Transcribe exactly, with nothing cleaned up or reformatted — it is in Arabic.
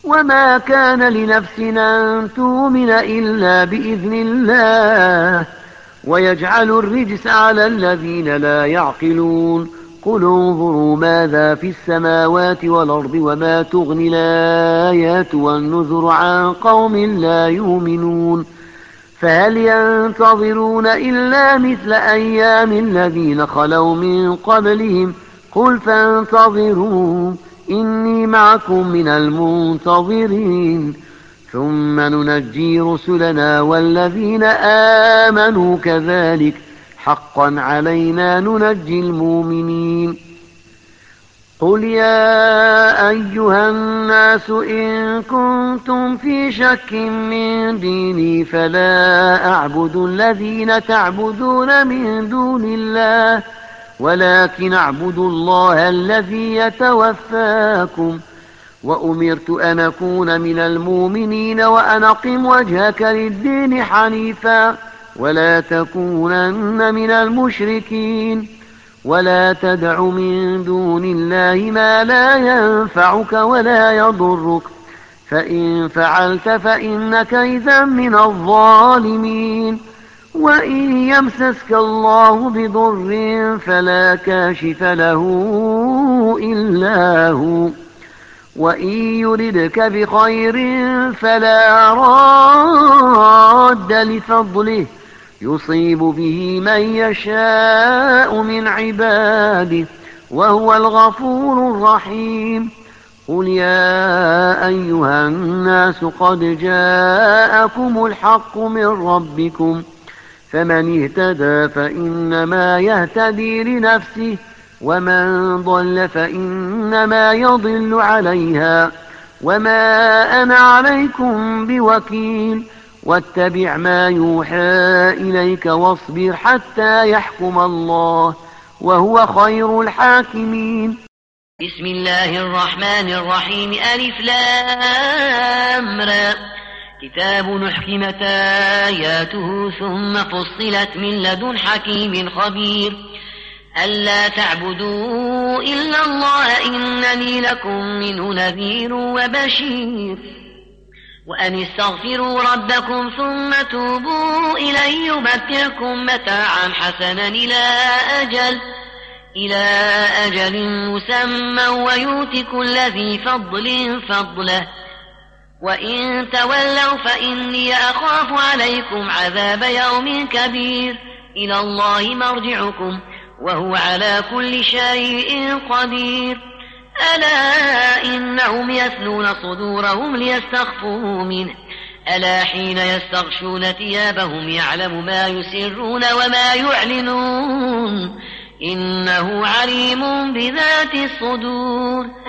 وما كان لنفس أن تؤمن إلا بإذن الله ويجعل الرجس على الذين لا يعقلون. قل انظروا ماذا في السماوات والأرض وما تغني الآيات والنذر عن قوم لا يؤمنون. فهل ينتظرون إلا مثل أيام الذين خلوا من قبلهم؟ قل فانتظروا إني معكم من المنتظرين ثم ننجي رسلنا والذين آمنوا كذلك حقا علينا ننجي المؤمنين. قل يا أيها الناس إن كنتم في شك من ديني فلا أعبد الذين تعبدون من دون الله ولكن أعبد الله الذي يتوفاكم وأمرت أن أكون من المؤمنين وأن أقم وجهك للدين حنيفا ولا تكونن من المشركين ولا تدع من دون الله ما لا ينفعك ولا يضرك فإن فعلت فإنك إذا من الظالمين. وإن يمسسك الله بضر فلا كاشف له إلا هو وإن يردك بخير فلا راد لفضله يصيب به من يشاء من عباده وهو الغفور الرحيم. قل يا أيها الناس قد جاءكم الحق من ربكم فمن اهتدى فإنما يهتدي لنفسه ومن ضل فإنما يضل عليها وما أنا عليكم بوكيل. واتبع ما يوحى إليك واصبر حتى يحكم الله وهو خير الحاكمين. بسم الله الرحمن الرحيم. ألف لام را كتاب أحكمت آياته ثم فصلت من لدن حكيم خبير ألا تعبدوا إلا الله إنني لكم منه نذير وبشير وأن استغفروا ربكم ثم توبوا إليه يمتعكم متاعا حسنا إلى أجل إلى أجل مسمى ويؤت كل ذي فضل فضله وإن تولوا فإني أخاف عليكم عذاب يوم كبير. إلى الله مرجعكم وهو على كل شيء قدير. ألا إنهم يثنون صدورهم ليستخفوا منه ألا حين يستغشون ثيابهم يعلم ما يسرون وما يعلنون إنه عليم بذات الصدور.